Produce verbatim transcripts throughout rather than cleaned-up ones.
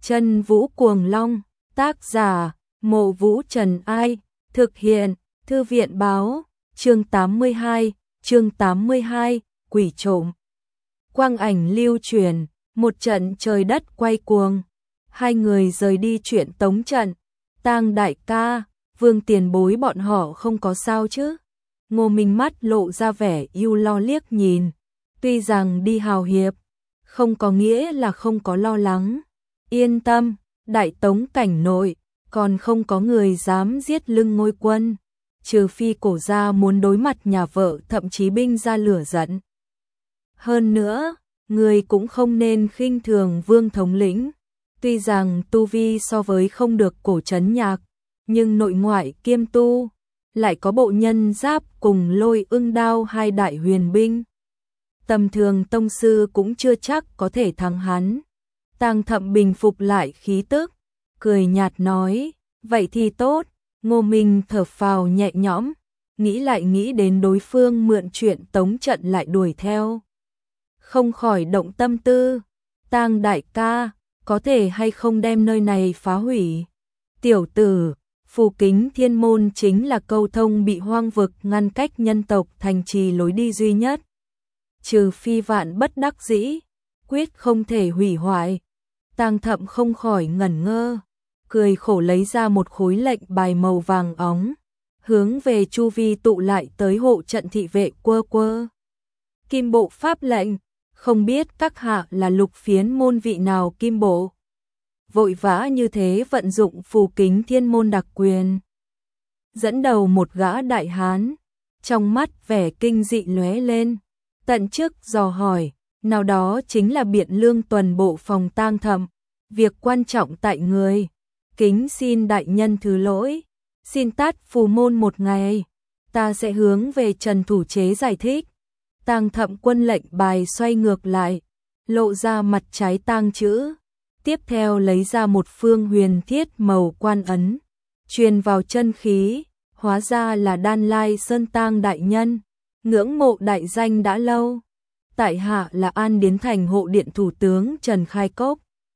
Chân Vũ Cuồng Long, tác giả, Mộ Vũ Trần Ai, thực hiện, Thư viện báo, chương tám mươi hai, chương tám mươi hai, quỷ trộm. Quang ảnh lưu truyền, một trận trời đất quay cuồng, hai người rời đi chuyện tống trận. Tang đại ca, Vương tiền bối bọn họ không có sao chứ? Ngô Minh mắt lộ ra vẻ ưu lo liếc nhìn, tuy rằng đi hào hiệp, không có nghĩa là không có lo lắng. Yên tâm, đại tống cảnh nội, còn không có người dám giết lưng ngôi quân, trừ phi cổ gia muốn đối mặt nhà vợ, thậm chí binh ra lửa giận. Hơn nữa, người cũng không nên khinh thường Vương thống lĩnh, tuy rằng tu vi so với không được cổ trấn nhạc, nhưng nội ngoại kiêm tu, lại có bộ nhân giáp cùng Lôi Ưng đao hai đại huyền binh. Tầm thường tông sư cũng chưa chắc có thể thắng hắn. Tang Thậm bình phục lại khí tức, cười nhạt nói, vậy thì tốt. Ngô Minh thở phào nhẹ nhõm, nghĩ lại nghĩ đến đối phương mượn chuyện tống trận lại đuổi theo, không khỏi động tâm tư. Tang đại ca, có thể hay không đem nơi này phá hủy? Tiểu tử, Phù Kính Thiên Môn chính là câu thông bị hoang vực ngăn cách nhân tộc thành trì lối đi duy nhất. Trừ phi vạn bất đắc dĩ, quyết không thể hủy hoại. Tang Thậm không khỏi ngẩn ngơ, cười khổ lấy ra một khối lệnh bài màu vàng óng, hướng về chu vi tụ lại tới hộ trận thị vệ quơ quơ. Kim bộ pháp lệnh, không biết các hạ là Lục Phiến môn vị nào kim bộ? Vội vã như thế vận dụng Phù Kính Thiên Môn đặc quyền. Dẫn đầu một gã đại hán, trong mắt vẻ kinh dị lóe lên, tận chức dò hỏi, nào đó chính là Biện Lương tuần bộ phòng Tang Thậm, việc quan trọng tại người, kính xin đại nhân thứ lỗi, xin tát phù môn một ngày, ta sẽ hướng về Trần thủ chế giải thích. Tang Thậm quân lệnh bài xoay ngược lại, lộ ra mặt trái tang chữ, tiếp theo lấy ra một phương huyền thiết màu quan ấn, truyền vào chân khí, hóa ra là Đan Lai Sơn Tang đại nhân, ngưỡng mộ đại danh đã lâu. Tại hạ là An Điến Thành hộ điện thủ tướng Trần Khai Cốc.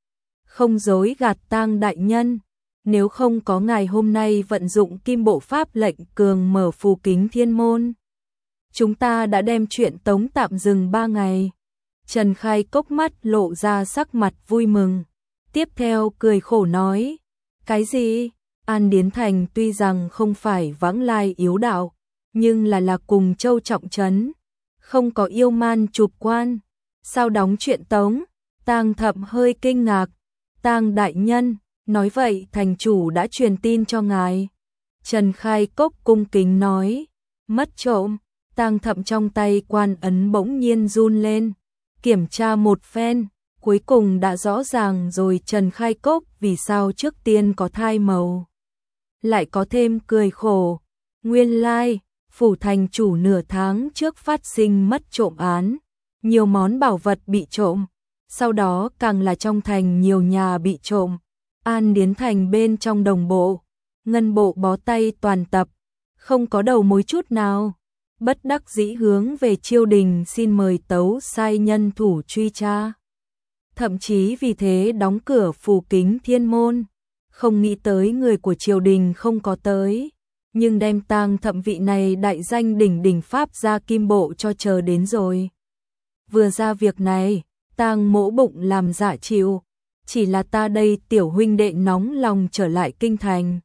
Không dối gạt Tang đại nhân, nếu không có ngài hôm nay vận dụng kim bộ pháp lệnh cường mở Phù Kính Thiên Môn, chúng ta đã đem chuyện tống tạm dừng ba ngày. Trần Khai Cốc mắt lộ ra sắc mặt vui mừng, tiếp theo cười khổ nói, cái gì? An Điến Thành tuy rằng không phải vãng lai yếu đạo, nhưng là là cùng châu trọng trấn, không có yêu man chụp quan, sao đóng chuyện tống? Tang Thậm hơi kinh ngạc, Tang đại nhân, nói vậy thành chủ đã truyền tin cho ngài. Trần Khai Cốc cung kính nói, mất trộm. Tang Thậm trong tay quan ấn bỗng nhiên run lên, kiểm tra một phen, cuối cùng đã rõ ràng rồi. Trần Khai Cốc vì sao trước tiên có thai màu, lại có thêm cười khổ, nguyên lai, phủ thành chủ nửa tháng trước phát sinh mất trộm án, nhiều món bảo vật bị trộm, sau đó càng là trong thành nhiều nhà bị trộm, An Điến Thành bên trong đồng bộ, ngân bộ bó tay toàn tập, không có đầu mối chút nào. Bất đắc dĩ hướng về triều đình xin mời tấu sai nhân thủ truy tra. Thậm chí vì thế đóng cửa Phù Kính Thiên Môn, không nghĩ tới người của triều đình không có tới, nhưng đem Tang Thậm vị này đại danh đỉnh đỉnh pháp gia kim bộ cho chờ đến rồi. Vừa ra việc này, Tang mỗ bụng làm dạ chịu, chỉ là ta đây tiểu huynh đệ nóng lòng trở lại kinh thành.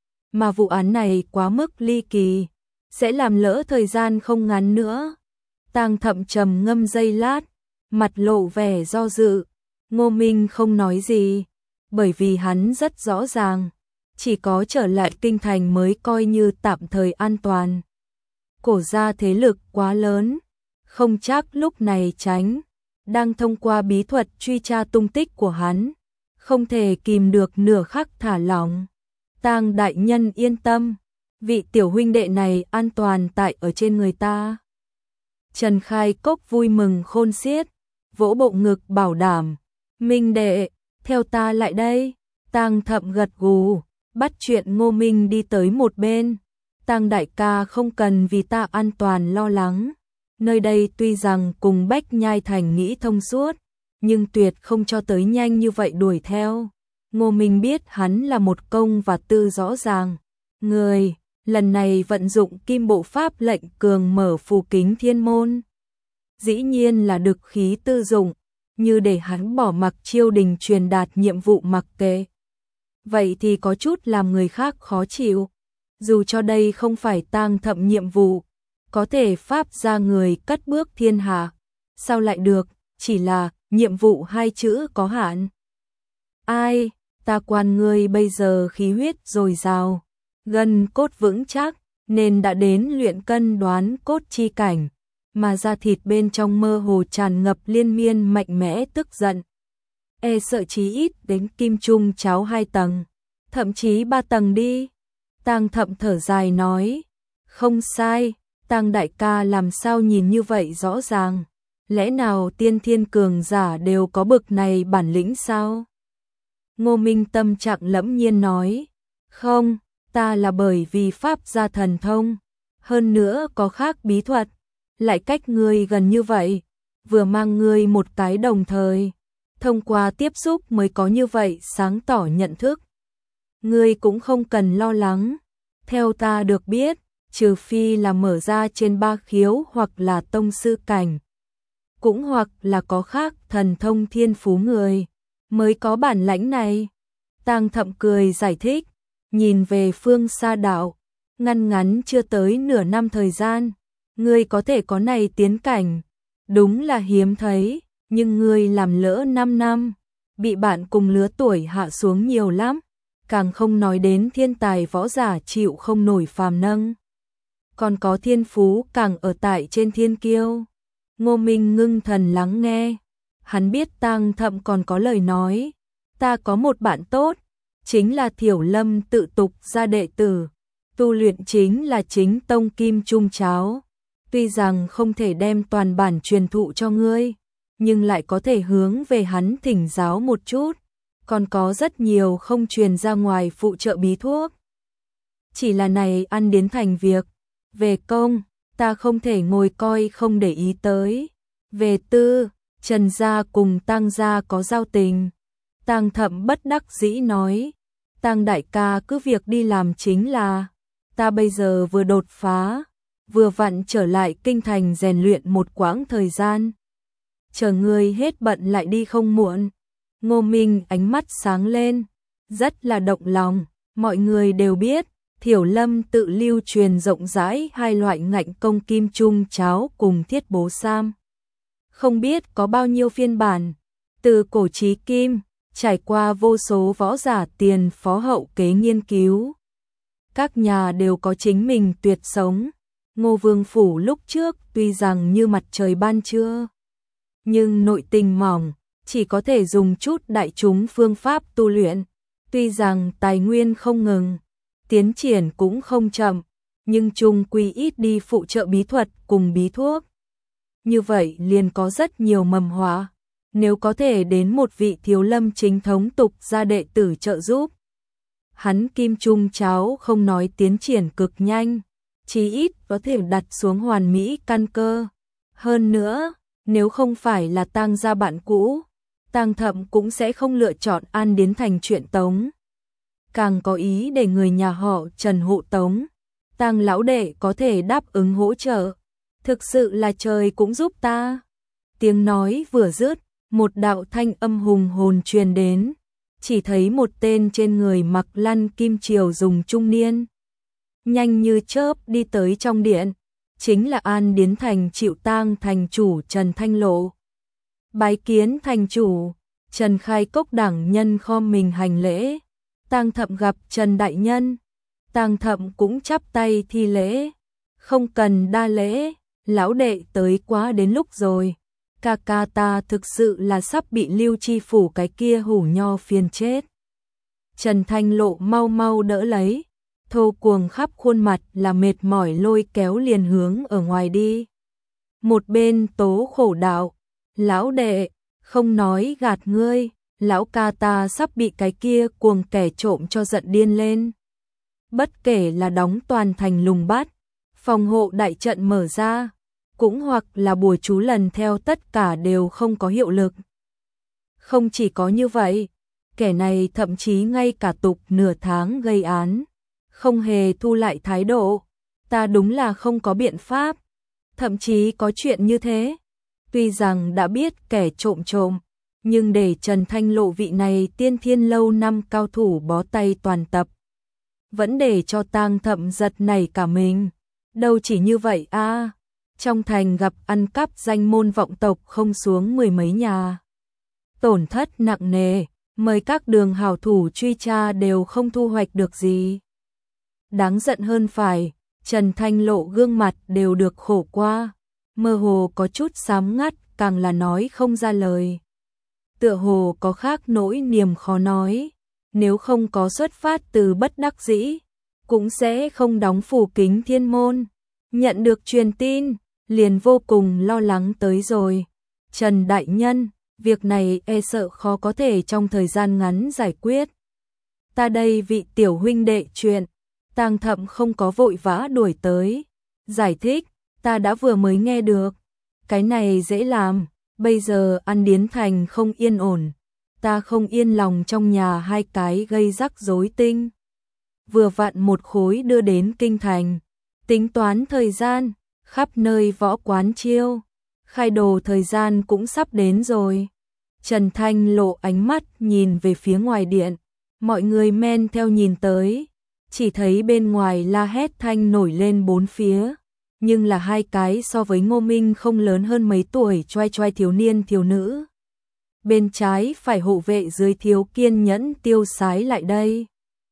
Mà vụ án này quá mức ly kỳ, sẽ làm lỡ thời gian không ngắn nữa. Tang Thậm trầm ngâm giây lát, mặt lộ vẻ do dự. Ngô Minh không nói gì, bởi vì hắn rất rõ ràng, chỉ có trở lại kinh thành mới coi như tạm thời an toàn. Cổ gia thế lực quá lớn, không chắc lúc này tránh, đang thông qua bí thuật truy tra tung tích của hắn, không thể kìm được nửa khắc thả lỏng. Tang đại nhân yên tâm, vị tiểu huynh đệ này an toàn tại ở trên người ta. Trần Khai Cốc vui mừng khôn xiết, vỗ bộ ngực bảo đảm, Minh đệ, theo ta lại đây. Tang Thậm gật gù, bắt chuyện Ngô Minh đi tới một bên. Tang đại ca không cần vì ta an toàn lo lắng, nơi đây tuy rằng cùng Bách Nhai Thành nghĩ thông suốt, nhưng tuyệt không cho tới nhanh như vậy đuổi theo. Ngô Minh biết hắn là một công và tư rõ ràng. Người, lần này vận dụng kim bộ pháp lệnh cường mở phù kính thiên môn. Dĩ nhiên là đực khí tư dụng, như để hắn bỏ mặc Chiêu Đình truyền đạt nhiệm vụ mặc kệ. Vậy thì có chút làm người khác khó chịu. Dù cho đây không phải Tang Thậm nhiệm vụ, có thể pháp ra người cất bước thiên hạ. Sao lại được, chỉ là nhiệm vụ hai chữ có hạn. Ai, ta quan ngươi bây giờ khí huyết dồi dào, gân cốt vững chắc, nên đã đến luyện cân đoán cốt chi cảnh, mà da thịt bên trong mơ hồ tràn ngập liên miên mạnh mẽ tức giận. E sợ chí ít đến kim trung cháo hai tầng, thậm chí ba tầng đi. Tang Thậm thở dài nói, không sai, Tang đại ca làm sao nhìn như vậy rõ ràng, lẽ nào tiên thiên cường giả đều có bực này bản lĩnh sao? Ngô Minh tâm trạng lẫm nhiên nói, không, ta là bởi vì pháp gia thần thông, hơn nữa có khác bí thuật, lại cách ngươi gần như vậy, vừa mang ngươi một cái đồng thời, thông qua tiếp xúc mới có như vậy sáng tỏ nhận thức. Ngươi cũng không cần lo lắng, theo ta được biết, trừ phi là mở ra trên ba khiếu hoặc là tông sư cảnh, cũng hoặc là có khác thần thông thiên phú người, mới có bản lãnh này. Tang Thậm cười giải thích, nhìn về phương xa đạo, ngăn ngắn chưa tới nửa năm thời gian, ngươi có thể có này tiến cảnh, đúng là hiếm thấy, nhưng ngươi làm lỡ năm năm, bị bạn cùng lứa tuổi hạ xuống nhiều lắm, càng không nói đến thiên tài võ giả chịu không nổi phàm nâng. Còn có thiên phú càng ở tại trên thiên kiêu. Ngô Minh ngưng thần lắng nghe, hắn biết Tang Thậm còn có lời nói, ta có một bạn tốt, chính là Thiểu Lâm tự tục gia đệ tử, tu luyện chính là chính tông kim trung cháo, tuy rằng không thể đem toàn bản truyền thụ cho ngươi, nhưng lại có thể hướng về hắn thỉnh giáo một chút, còn có rất nhiều không truyền ra ngoài phụ trợ bí thuốc. Chỉ là này ăn đến thành việc, về công, ta không thể ngồi coi không để ý tới, về tư, Trần gia cùng Tang gia có giao tình. Tang Thậm bất đắc dĩ nói, Tang đại ca cứ việc đi làm chính là, ta bây giờ vừa đột phá, vừa vặn trở lại kinh thành rèn luyện một quãng thời gian. Chờ ngươi hết bận lại đi không muộn. Ngô Minh ánh mắt sáng lên, rất là động lòng, mọi người đều biết, Thiểu Lâm tự lưu truyền rộng rãi hai loại ngạnh công kim trung cháo cùng thiết bố sam. Không biết có bao nhiêu phiên bản, từ cổ chí kim, trải qua vô số võ giả tiền phó hậu kế nghiên cứu. Các nhà đều có chính mình tuyệt sống. Ngô Vương Phủ lúc trước tuy rằng như mặt trời ban trưa, nhưng nội tình mỏng, chỉ có thể dùng chút đại chúng phương pháp tu luyện. Tuy rằng tài nguyên không ngừng, tiến triển cũng không chậm, nhưng chung quy ít đi phụ trợ bí thuật cùng bí thuốc. Như vậy liền có rất nhiều mầm họa, nếu có thể đến một vị Thiếu Lâm chính thống tục gia đệ tử trợ giúp. Hắn kim trung cháo không nói tiến triển cực nhanh, chí ít có thể đặt xuống hoàn mỹ căn cơ. Hơn nữa, nếu không phải là Tang gia bạn cũ, Tang Thậm cũng sẽ không lựa chọn An Điến Thành chuyện tống. Càng có ý để người nhà họ Trần hộ tống, Tang lão đệ có thể đáp ứng hỗ trợ. Thực sự là trời cũng giúp ta. Tiếng nói vừa dứt, một đạo thanh âm hùng hồn truyền đến, chỉ thấy một tên trên người mặc lăn kim triều dùng trung niên, nhanh như chớp đi tới trong điện, chính là An Điến Thành Chịu Tang thành chủ Trần Thanh Lộ. Bái kiến thành chủ. Trần Khai Cốc đẳng nhân khom mình hành lễ. Tang Thậm gặp Trần đại nhân, Tang Thậm cũng chắp tay thi lễ. Không cần đa lễ, lão đệ tới quá đến lúc rồi. Ca ca ta thực sự là sắp bị Lưu Chi phủ cái kia hủ nho phiền chết. Trần Thanh Lộ mau mau đỡ lấy, thô cuồng khắp khuôn mặt là mệt mỏi lôi kéo liền hướng ở ngoài đi. Một bên tố khổ đạo, lão đệ, không nói gạt ngươi, lão ca ta sắp bị cái kia cuồng kẻ trộm cho giận điên lên. Bất kể là đóng toàn thành lùng bắt, phòng hộ đại trận mở ra, cũng hoặc là bùa chú lần theo tất cả đều không có hiệu lực. Không chỉ có như vậy, kẻ này thậm chí ngay cả tục nửa tháng gây án, không hề thu lại thái độ, ta đúng là không có biện pháp, thậm chí có chuyện như thế. Tuy rằng đã biết kẻ trộm trộm, nhưng để Trần Thanh Lộ vị này tiên thiên lâu năm cao thủ bó tay toàn tập, vẫn để cho Tang Thậm giật nảy cả mình. Đâu chỉ như vậy a, à, trong thành gặp ăn cắp danh môn vọng tộc không xuống mười mấy nhà. Tổn thất nặng nề, mời các đường hảo thủ truy tra đều không thu hoạch được gì. Đáng giận hơn phải, Trần Thanh Lộ gương mặt đều được khổ qua, mơ hồ có chút xám ngắt, càng là nói không ra lời. Tựa hồ có khác nỗi niềm khó nói, nếu không có xuất phát từ bất đắc dĩ, cũng sẽ không đóng phủ kính thiên môn. Nhận được truyền tin, liền vô cùng lo lắng tới rồi. Trần Đại Nhân, việc này e sợ khó có thể trong thời gian ngắn giải quyết. Ta đây vị tiểu huynh đệ chuyện, Tang Thậm không có vội vã đuổi tới. Giải thích, ta đã vừa mới nghe được. Cái này dễ làm, bây giờ An Điến Thành không yên ổn. Ta không yên lòng trong nhà hai cái gây rắc rối tinh. Vừa vặn một khối đưa đến kinh thành. Tính toán thời gian, khắp nơi võ quán chiêu. Khai đồ thời gian cũng sắp đến rồi. Trần Thanh Lộ ánh mắt nhìn về phía ngoài điện. Mọi người men theo nhìn tới. Chỉ thấy bên ngoài la hét thanh nổi lên bốn phía. Nhưng là hai cái so với Ngô Minh không lớn hơn mấy tuổi choai choai thiếu niên thiếu nữ. Bên trái phải hộ vệ dưới thiếu kiên nhẫn tiêu sái lại đây.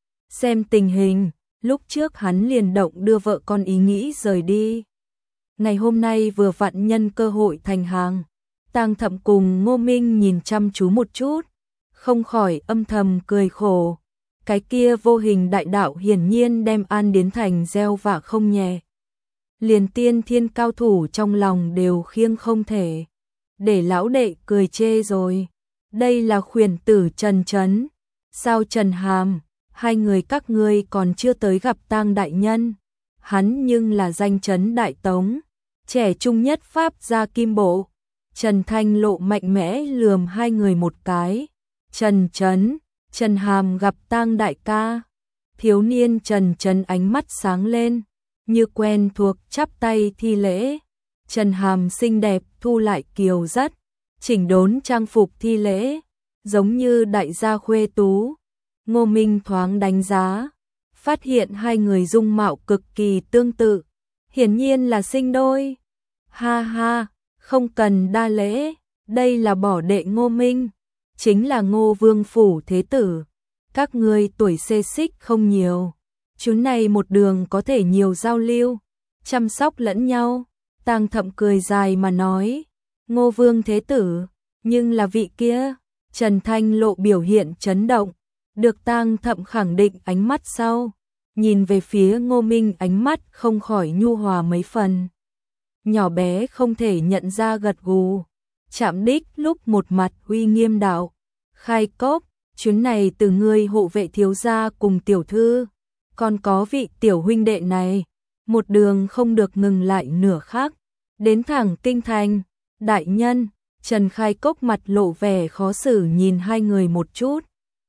Xem tình hình, lúc trước hắn liền động đưa vợ con ý nghĩ rời đi. Ngày hôm nay vừa vặn nhân cơ hội thành hàng. Tang Thậm cùng Ngô Minh nhìn chăm chú một chút, không khỏi âm thầm cười khổ. Cái kia vô hình đại đạo hiển nhiên đem An Điến Thành gieo vạ không nhẹ. Liền tiên thiên cao thủ trong lòng đều khiêng không thể. Để lão đệ cười chê rồi. Đây là khuyển tử Trần Trấn. Sao Trần Hàm, hai người các ngươi còn chưa tới gặp Tang đại nhân. Hắn nhưng là danh chấn đại tống, trẻ trung nhất pháp gia kim bộ. Trần Thanh Lộ mạnh mẽ lườm hai người một cái. Trần Trấn, Trần Hàm gặp Tang đại ca. Thiếu niên Trần Trấn ánh mắt sáng lên, như quen thuộc chắp tay thi lễ. Trần Hàm xinh đẹp thu lại kiều rất, chỉnh đốn trang phục thi lễ, giống như đại gia khuê tú. Ngô Minh thoáng đánh giá, phát hiện hai người dung mạo cực kỳ tương tự, hiển nhiên là sinh đôi. Ha ha, không cần đa lễ, đây là bỏ đệ Ngô Minh, chính là Ngô Vương phủ thế tử. Các ngươi tuổi xê xích không nhiều, chúng này một đường có thể nhiều giao lưu, chăm sóc lẫn nhau. Tang Thậm cười dài mà nói, Ngô Vương thế tử, nhưng là vị kia. Trần Thanh Lộ biểu hiện chấn động, được Tang Thậm khẳng định ánh mắt sau, nhìn về phía Ngô Minh ánh mắt không khỏi nhu hòa mấy phần. Nhỏ bé không thể nhận ra gật gù, chạm đích lúc một mặt uy nghiêm đạo, khai cốc, chuyến này từ ngươi hộ vệ thiếu gia cùng tiểu thư, còn có vị tiểu huynh đệ này, một đường không được ngừng lại nửa khắc, đến thẳng kinh thành. Đại nhân, Trần Khai Cốc mặt lộ vẻ khó xử nhìn hai người một chút.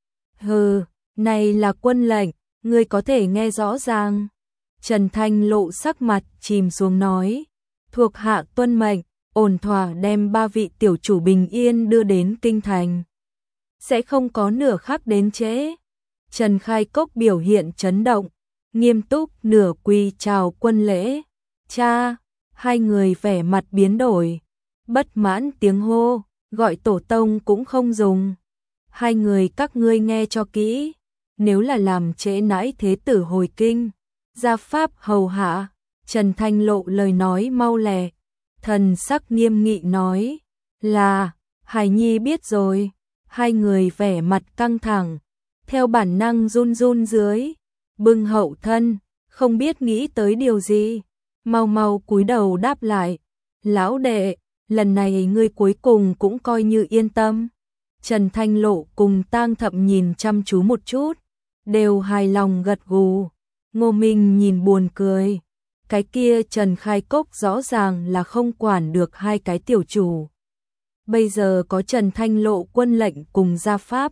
Hừ, này là quân lệnh, ngươi có thể nghe rõ ràng. Trần Thanh Lộ sắc mặt chìm xuống nói, thuộc hạ tuân mệnh, ổn thỏa đem ba vị tiểu chủ bình yên đưa đến kinh thành. Sẽ không có nửa khắc đến trễ. Trần Khai Cốc biểu hiện chấn động, nghiêm túc nửa quỳ chào quân lễ. Cha, hai người vẻ mặt biến đổi, bất mãn tiếng hô, gọi tổ tông cũng không dùng. Hai người các ngươi nghe cho kỹ, nếu là làm trễ nãi thế tử hồi kinh, gia pháp hầu hạ. Trần Thanh Lộ lời nói mau lẹ, thần sắc nghiêm nghị nói, là, Hải Nhi biết rồi. Hai người vẻ mặt căng thẳng, theo bản năng run run dưới, bưng hậu thân, không biết nghĩ tới điều gì, mau mau cúi đầu đáp lại, lão đệ, lần này ngươi cuối cùng cũng coi như yên tâm. Trần Thanh Lộ cùng Tang Thậm nhìn chăm chú một chút, đều hài lòng gật gù. Ngô Minh nhìn buồn cười, cái kia Trần Khai Cốc rõ ràng là không quản được hai cái tiểu chủ. Bây giờ có Trần Thanh Lộ quân lệnh cùng gia pháp,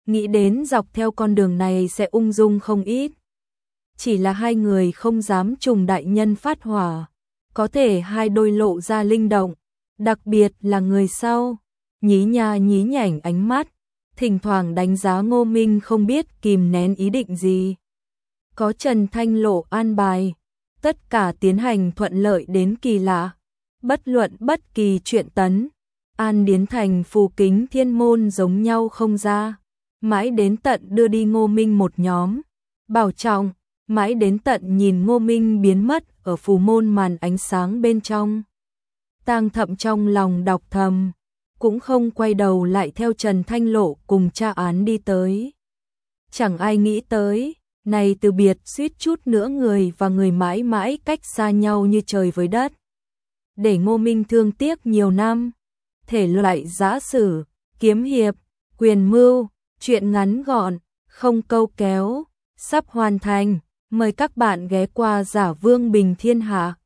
nghĩ đến dọc theo con đường này sẽ ung dung không ít. Chỉ là hai người không dám trùng đại nhân phát hỏa, có thể hai đôi lộ ra linh động, đặc biệt là người sau, nhí nha nhí nhảnh ánh mắt, thỉnh thoảng đánh giá Ngô Minh không biết kìm nén ý định gì. Có Trần Thanh Lộ an bài, tất cả tiến hành thuận lợi đến kỳ lạ, bất luận bất kỳ chuyện tấn, an điến thành phù kính thiên môn giống nhau không ra, mãi đến tận đưa đi Ngô Minh một nhóm, bảo trọng, mãi đến tận nhìn Ngô Minh biến mất ở phù môn màn ánh sáng bên trong. Tang Thậm trong lòng đọc thầm, cũng không quay đầu lại theo Trần Thanh Lộ cùng tra án đi tới. Chẳng ai nghĩ tới, này từ biệt suýt chút nữa người và người mãi mãi cách xa nhau như trời với đất. Để Ngô Minh thương tiếc nhiều năm, thể loại giã sử, kiếm hiệp, quyền mưu, chuyện ngắn gọn, không câu kéo, sắp hoàn thành, mời các bạn ghé qua Giả Vương Bình Thiên Hạ.